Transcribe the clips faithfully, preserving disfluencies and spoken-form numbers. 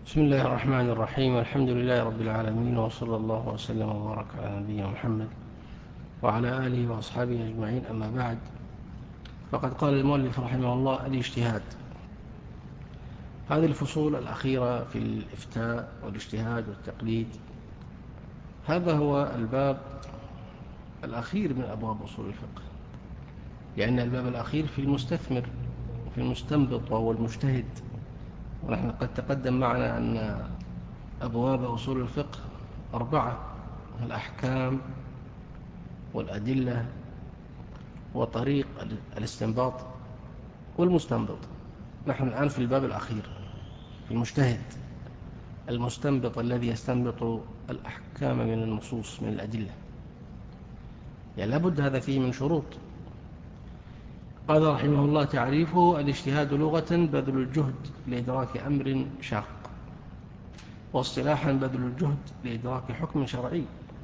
بسم الله الرحمن الرحيم. الحمد لله رب العالمين، وصلى الله وسلم وبارك على نبينا محمد وعلى آله وأصحابه أجمعين. أما بعد، فقد قال المؤلف رحمه الله: الاجتهاد. هذه الفصول الأخيرة في الإفتاء والاجتهاد والتقليد، هذا هو الباب الأخير من أبواب أصول الفقه، لأن الباب الأخير في المستثمر وفي المستنبط وهو المجتهد. ونحن قد تقدم معنا أن أبواب أصول الفقه أربعة: الأحكام والأدلة وطريق الاستنباط والمستنبط. نحن الآن في الباب الأخير في المجتهد، المستنبط الذي يستنبط الأحكام من النصوص من الأدلة، يعني لابد هذا فيه من شروط. قال رحمه الله: تعريفه: الاجتهاد لغة بذل الجهد لإدراك أمر شاق، واصطلاحا بذل الجهد لإدراك حكم شرعي،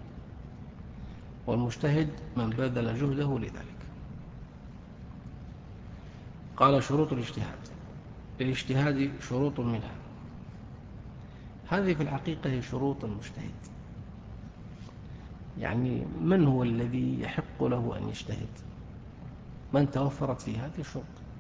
والمجتهد من بذل جهده لذلك. قال: شروط الاجتهاد. للاجتهاد شروط منها، هذه في الحقيقة هي شروط المجتهد، يعني من هو الذي يحق له أن يجتهد؟ من توفرت في هذه الشروط.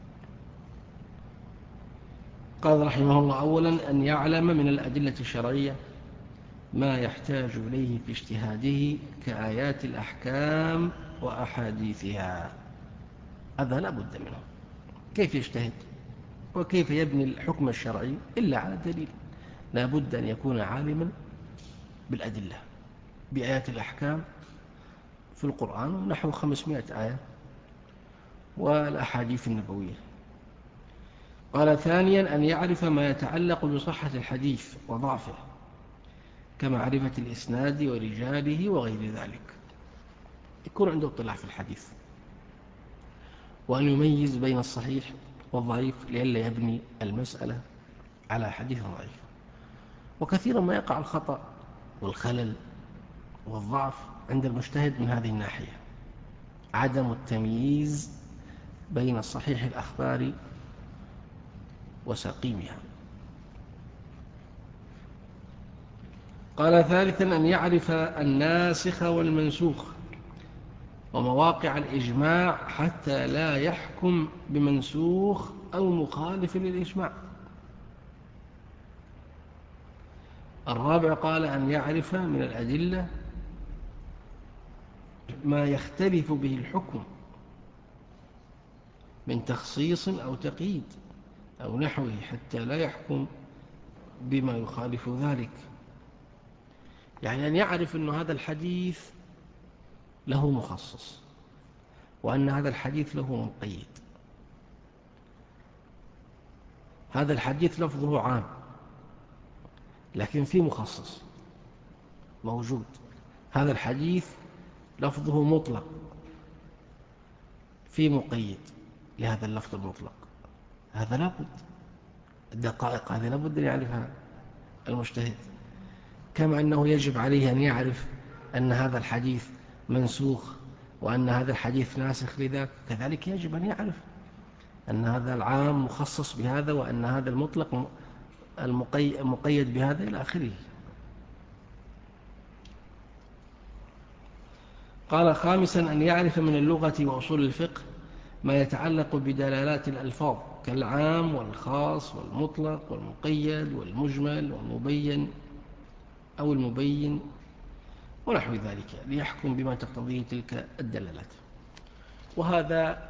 قال رحمه الله: أولا أن يعلم من الأدلة الشرعية ما يحتاج إليه في اجتهاده كآيات الأحكام وأحاديثها. هذا لا بد منه. كيف يجتهد وكيف يبني الحكم الشرعي إلا على الدليل؟ لا بد أن يكون عالما بالأدلة، بآيات الأحكام في القرآن نحو خمسمائة آية، والأحاديث النبوية. قال: ثانيا أن يعرف ما يتعلق بصحة الحديث وضعفه، كمعرفة الإسناد ورجاله وغير ذلك، يكون عنده اطلاع في الحديث، وأن يميز بين الصحيح والضعيف لئلا يبني المسألة على حديث ضعيف. وكثيرا ما يقع الخطأ والخلل والضعف عند المجتهد من هذه الناحية: عدم التمييز بين صحيح الأخبار وسقيمها. قال: ثالثا أن يعرف الناسخ والمنسوخ ومواقع الإجماع حتى لا يحكم بمنسوخ أو مخالف للإجماع. الرابع قال: أن يعرف من الأدلة ما يختلف به الحكم من تخصيص أو تقييد أو نحوه حتى لا يحكم بما يخالف ذلك. يعني أن يعرف أن هذا الحديث له مخصص، وأن هذا الحديث له مقيد. هذا الحديث لفظه عام، لكن في مخصص موجود. هذا الحديث لفظه مطلق، في مقيد لهذا اللفظ المطلق. هذا لابد، الدقائق هذه لابد أن يعرفها المجتهد. كما أنه يجب عليه أن يعرف أن هذا الحديث منسوخ وأن هذا الحديث ناسخ لذاك، كذلك يجب أن يعرف أن هذا العام مخصص بهذا، وأن هذا المطلق المقيد بهذا إلى آخره. قال: خامسا أن يعرف من اللغة وأصول الفقه ما يتعلق بدلالات الألفاظ، كالعام والخاص والمطلق والمقيد والمجمل والمبين أو المبين ونحو ذلك، ليحكم بما تقتضيه تلك الدلالات. وهذا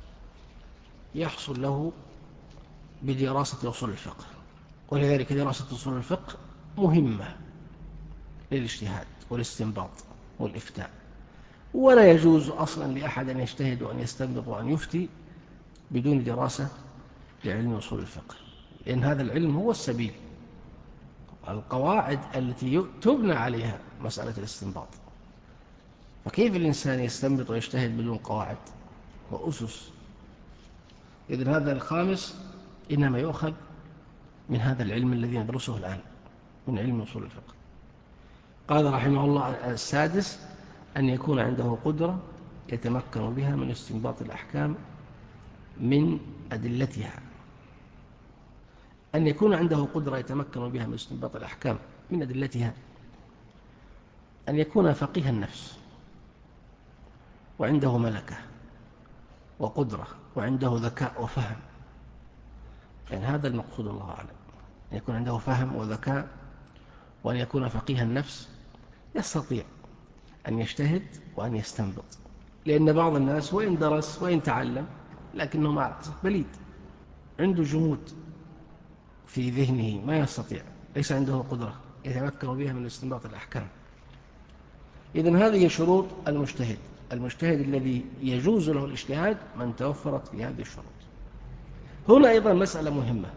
يحصل له بدراسة أصول الفقه، ولذلك دراسة أصول الفقه مهمة للاجتهاد والاستنباط والإفتاء. ولا يجوز أصلا لأحد أن يجتهد وأن يستنبط وأن يفتي بدون دراسة لعلم أصول الفقه، لأن هذا العلم هو السبيل، القواعد التي تبنى عليها مسألة الاستنباط. فكيف الإنسان يستنبط ويجتهد بدون قواعد وأسس؟ إذن هذا الخامس إنما يؤخذ من هذا العلم الذي ندرسه الآن، من علم أصول الفقه. قال رحمه الله: السادس أن يكون عنده قدرة يتمكن بها من استنباط الأحكام من أدلتها، أن يكون عنده قدرة يتمكن بها من استنباط الأحكام من أدلتها، أن يكون فقيه النفس وعنده ملكة وقدرة وعنده ذكاء وفهم، يعني هذا المقصود الله أعلم، أن يكون عنده فهم وذكاء، وأن يكون فقيه النفس يستطيع أن يجتهد وأن يستنبط. لأن بعض الناس وإن درس وإن تعلم لكنه مع بليد، عنده جمود في ذهنه، ما يستطيع، ليس عنده قدرة يتمكن بها من استنباط الأحكام. إذن هذه شروط المجتهد. المجتهد الذي يجوز له الاجتهاد من توفرت في هذه الشروط. هنا أيضا مسألة مهمة: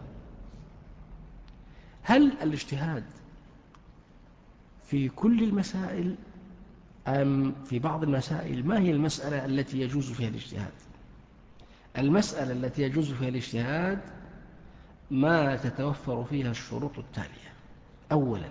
هل الاجتهاد في كل المسائل أم في بعض المسائل؟ ما هي المسألة التي يجوز فيها الاجتهاد؟ المسألة التي يجوز فيها الاجتهاد ما تتوفر فيها الشروط التالية: أولا،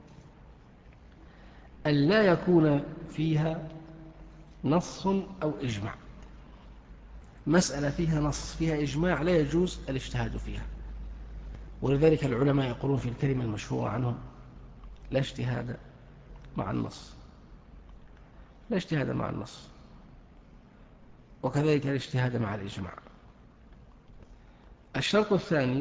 أن لا يكون فيها نص أو إجماع. مسألة فيها نص فيها إجماع لا يجوز الاجتهاد فيها، ولذلك العلماء يقولون في الكلمة المشهورة عنهم: لا اجتهاد مع النص، لا اجتهاد مع النص، وكذلك الاجتهاد مع الإجماع. الشرط الثاني: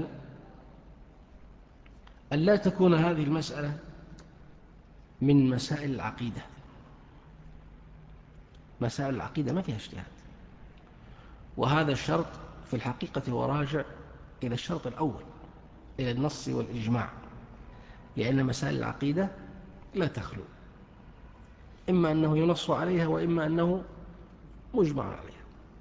أن لا تكون هذه المسألة من مسائل العقيدة. مسائل العقيدة ما فيها اجتهاد، وهذا الشرط في الحقيقة هو راجع إلى الشرط الأول، إلى النص والإجماع، لأن مسائل العقيدة لا تخلو، إما أنه ينص عليها وإما أنه مجمع عليها.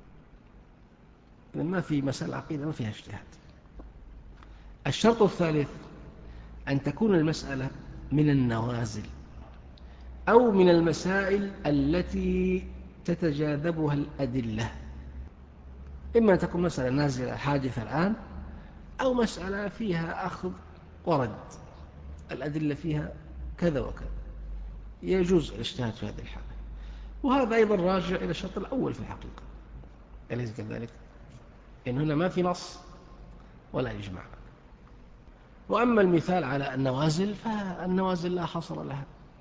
ما في مسائل العقيدة ما فيها اجتهاد. الشرط الثالث: أن تكون المسألة من النوازل أو من المسائل التي تتجاذبها الأدلة، إما أن تكون مسألة نازلة حادثة الآن، أو مسألة فيها أخذ ورد، الأدلة فيها كذا وكذا، يجوز الاجتهاد في هذه الحالة. وهذا أيضا راجع إلى الشرط الأول في الحقيقة، أليس كذلك؟ إن هنا ما في نص ولا إجماع. وأما المثال على النوازل فالنوازل لا حصر لها،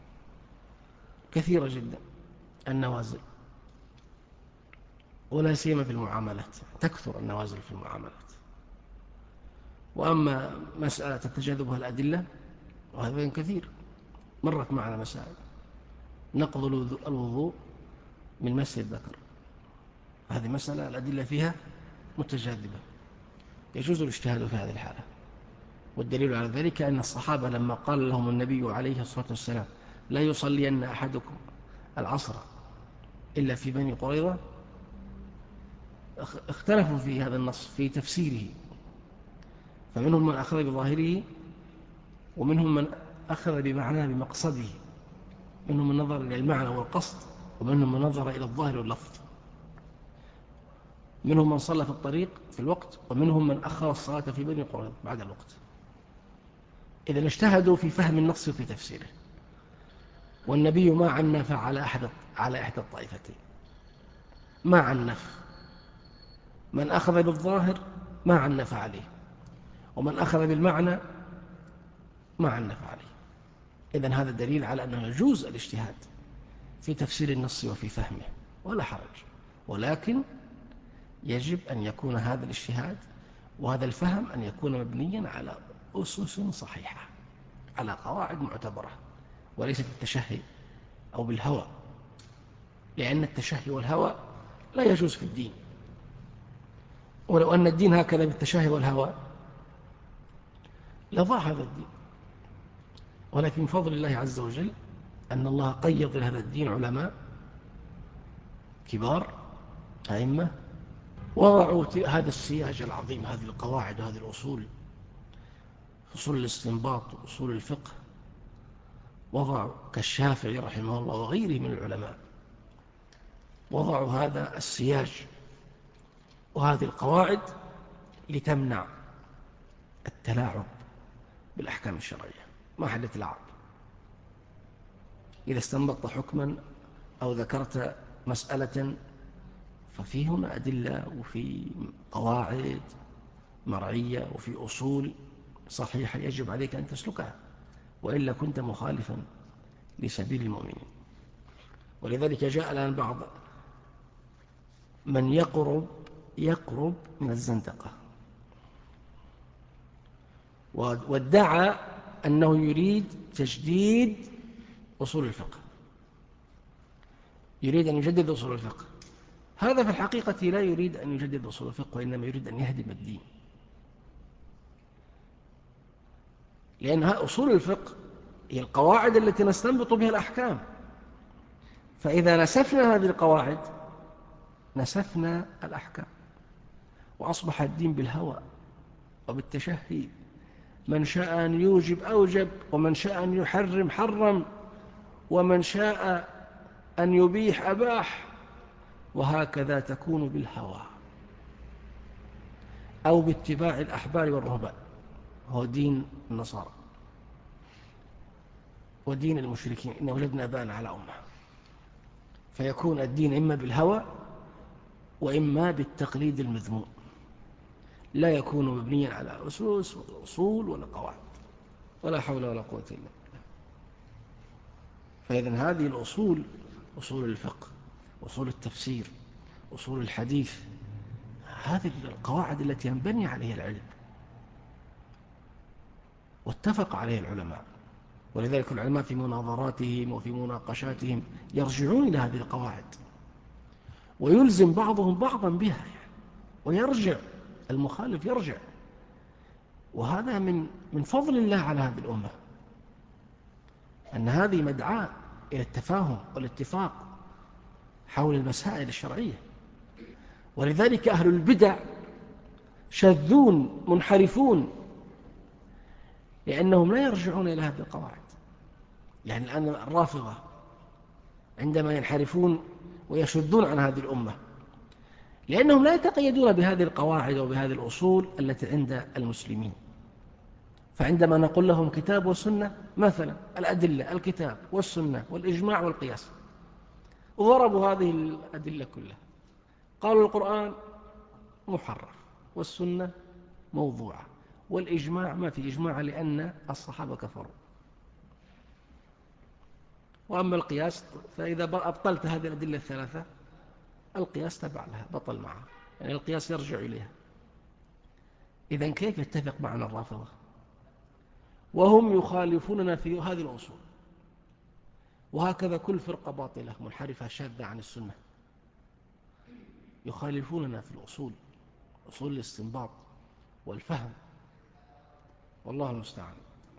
كثيرة جدا النوازل، ولا سيما في المعاملات، تكثر النوازل في المعاملات. وأما مسألة تتجاذبها الأدلة وهذا كثير، مرت معنا مسائل: نقض الوضوء من مس الذكر، هذه مسألة الأدلة فيها متجاذبة، يجوز الاجتهاد في هذه الحالة. والدليل على ذلك أن الصحابة لما قال لهم النبي عليه الصلاة والسلام: لا يصلين أحدكم العصر إلا في بني قريظة، اختلفوا في هذا النص في تفسيره، فمنهم من أخذ بظاهره ومنهم من أخذ بمعناه بمقصده، منهم من نظر إلى المعنى والقصد ومنهم من نظر إلى الظاهر واللفظ، منهم من صلى في الطريق في الوقت ومنهم من أخر الصلاة في بني قريظة بعد الوقت. إذن اجتهدوا في فهم النص وفي تفسيره، والنبي ما عنف على أحد على إحدى الطائفتين، ما عنف، من أخذ بالظاهر ما عنف عليه، ومن أخذ بالمعنى ما عنف عليه. إذن هذا دليل على أنه يجوز الاجتهاد في تفسير النص وفي فهمه ولا حرج، ولكن يجب أن يكون هذا الاجتهاد وهذا الفهم أن يكون مبنيا على أسس صحيحة، على قواعد معتبرة، وليس بالتشهي أو بالهوى، لأن التشهي والهوى لا يجوز في الدين. ولو أن الدين هكذا بالتشهي والهوى لضاع هذا الدين، ولكن من فضل الله عز وجل أن الله قيض لهذا الدين علماء كبار أئمة وضعوا هذا السياج العظيم، هذه القواعد وهذه الأصول، أصول الاستنباط وأصول الفقه، وضعوا كالشافعي رحمه الله وغيره من العلماء، وضعوا هذا السياج وهذه القواعد لتمنع التلاعب بالأحكام الشرعية، ما حد يتلاعب. إذا استنبطت حكما أو ذكرت مسألة ففي هنا أدلة وفي قواعد مرعية وفي أصول صحيحة يجب عليك أن تسلكها، وإلا كنت مخالفا لسبيل المؤمنين. ولذلك جاء الآن بعض من يقرب يقرب من الزندقة، وادعى أنه يريد تجديد أصول الفقه، يريد أن يجدد أصول الفقه. هذا في الحقيقة لا يريد أن يجدد أصول الفقه، وإنما يريد أن يهدم الدين. لأنها أصول الفقه هي القواعد التي نستنبط بها الأحكام، فإذا نسفنا هذه القواعد نسفنا الأحكام، وأصبح الدين بالهوى وبالتشهي. من شاء أن يوجب أوجب، ومن شاء أن يحرم حرم، ومن شاء أن يبيح أباح، وهكذا تكون بالهوى أو باتباع الأحبار والرهبان. هو دين النصارى ودين المشركين، إن وجدنا آباءنا على أمة. فيكون الدين إما بالهوى وإما بالتقليد المذموم، لا يكون مبنيا على أسس ولا أصول ولا قواعد، ولا حول ولا قوة إلا بالله. فإذن هذه الأصول، أصول الفقه، أصول التفسير، أصول الحديث، هذه القواعد التي ينبني عليها العلم واتفق عليه العلماء. ولذلك العلماء في مناظراتهم وفي مناقشاتهم يرجعون إلى هذه القواعد، ويلزم بعضهم بعضا بها، ويرجع المخالف يرجع. وهذا من من فضل الله على هذه الأمة، أن هذه مدعاة إلى التفاهم والاتفاق حول المسائل الشرعية. ولذلك أهل البدع شاذون منحرفون، لأنهم لا يرجعون إلى هذه القواعد. يعني الآن الرافضة عندما ينحرفون ويشذون عن هذه الأمة، لأنهم لا يتقيدون بهذه القواعد وبهذه الأصول التي عند المسلمين. فعندما نقول لهم كتاب والسنة مثلا، الأدلة الكتاب والسنة والإجماع والقياس، ضربوا هذه الأدلة كلها، قالوا القرآن محرف، والسنة موضوعة، والإجماع ما في إجماع لأن الصحابة كفروا. وأما القياس فإذا أبطلت هذه الأدلة الثلاثة القياس تبع لها، بطل معها، يعني القياس يرجع إليها. إذن كيف يتفق معنا الرافضة وهم يخالفوننا في هذه الأصول؟ وهكذا كل فرقة باطلة منحرفة شاذة عن السنة يخالفوننا في الأصول، أصول الاستنباط والفهم، والله المستعان.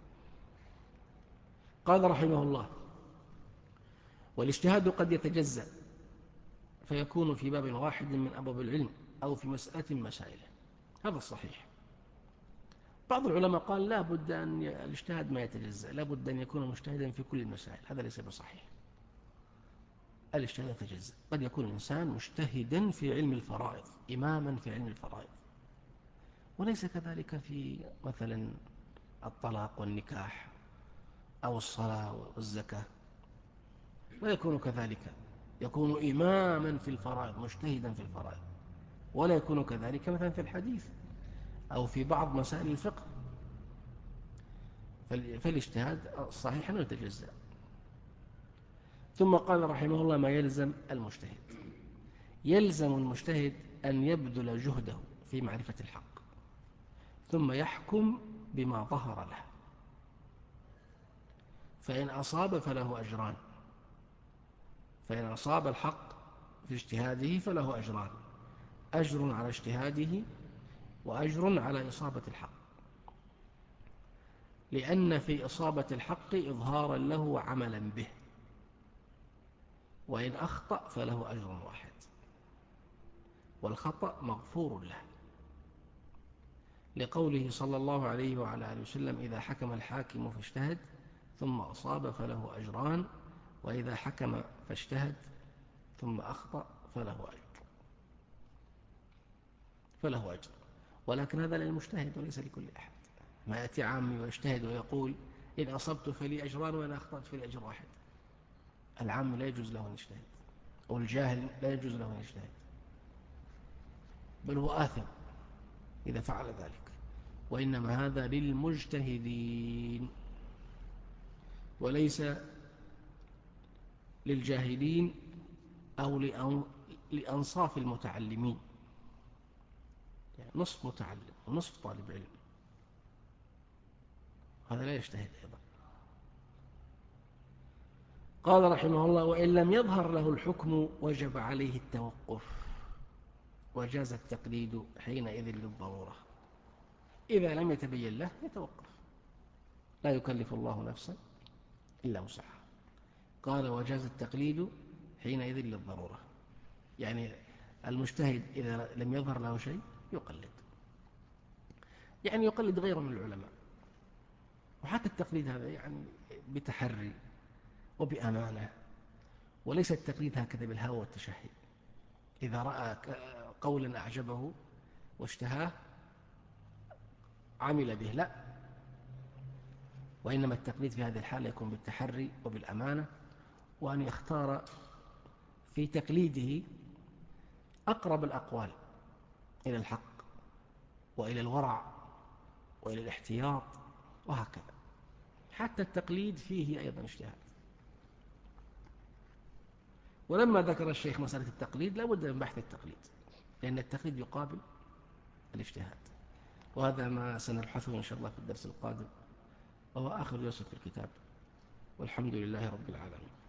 قال رحمه الله: والاجتهاد قد يتجزأ فيكون في باب واحد من أبواب العلم أو في مسألة من مسائله. هذا الصحيح. بعض العلماء قال لا بد أن الاجتهاد ما يتجزأ، لا بد أن يكون مجتهدا في كل المسائل. هذا ليس بصحيح. الاجتهاد يتجزأ، قد يكون الإنسان مجتهدا في علم الفرائض، إماما في علم الفرائض، وليس كذلك في مثلا الطلاق والنكاح أو الصلاة والزكاة، لا يكون كذلك، يكون إماما في الفرائض مجتهدا في الفرائض، ولا يكون كذلك مثلا في الحديث أو في بعض مسائل الفقه. فالاجتهاد صحيح أنه يتجزأ. ثم قال رحمه الله: ما يلزم المجتهد، يلزم المجتهد أن يبذل جهده في معرفة الحق، ثم يحكم بما ظهر له، فإن أصاب فله أجران، فإن أصاب الحق في اجتهاده فله أجران: أجر على اجتهاده وأجر على إصابة الحق، لأن في إصابة الحق إظهارا له وعملا به، وإن أخطأ فله أجر واحد، والخطأ مغفور له، لقوله صلى الله عليه وعلى آله وسلم: إذا حكم الحاكم فاجتهد ثم أصاب فله أجران، وإذا حكم فاجتهد ثم أخطأ فله أجر فله أجر ولكن هذا للمجتهد وليس لكل أحد. ما يأتي عامي ويجتهد ويقول إن أصبت فلي أجران وإن أخطأت فلي أجر واحد. العام لا يجوز له أن يجتهد، والجاهل لا يجوز له أن يجتهد، بل هو آثم إذا فعل ذلك. وإنما هذا للمجتهدين وليس للجاهلين أو لأنصاف المتعلمين، يعني نصف متعلم ونصف طالب علم، هذا لا يجتهد أيضا. قال رحمه الله: وإن لم يظهر له الحكم وجب عليه التوقف، وجاز التقليد حينئذ للضرورة. إذا لم يتبين له يتوقف، لا يكلف الله نفسا إلا وسعها. قال: وجاز التقليد حينئذ للضرورة، يعني المجتهد إذا لم يظهر له شيء يقلد، يعني يقلد غيره من العلماء. وحتى التقليد هذا يعني بتحري وبأمانة، وليس التقليد هكذا بالهوى والتشهي، إذا رأى قولا أعجبه واشتهاه عمل به، لا، وإنما التقليد في هذه الحالة يكون بالتحري وبالأمانة، وأن يختار في تقليده أقرب الأقوال إلى الحق وإلى الورع وإلى الاحتياط وهكذا. حتى التقليد فيه أيضا اجتهاد. ولما ذكر الشيخ مسألة التقليد لا بد من بحث التقليد، لأن التقليد يقابل الاجتهاد، وهذا ما سنبحثه إن شاء الله في الدرس القادم، وهو آخر درس في الكتاب. والحمد لله رب العالمين.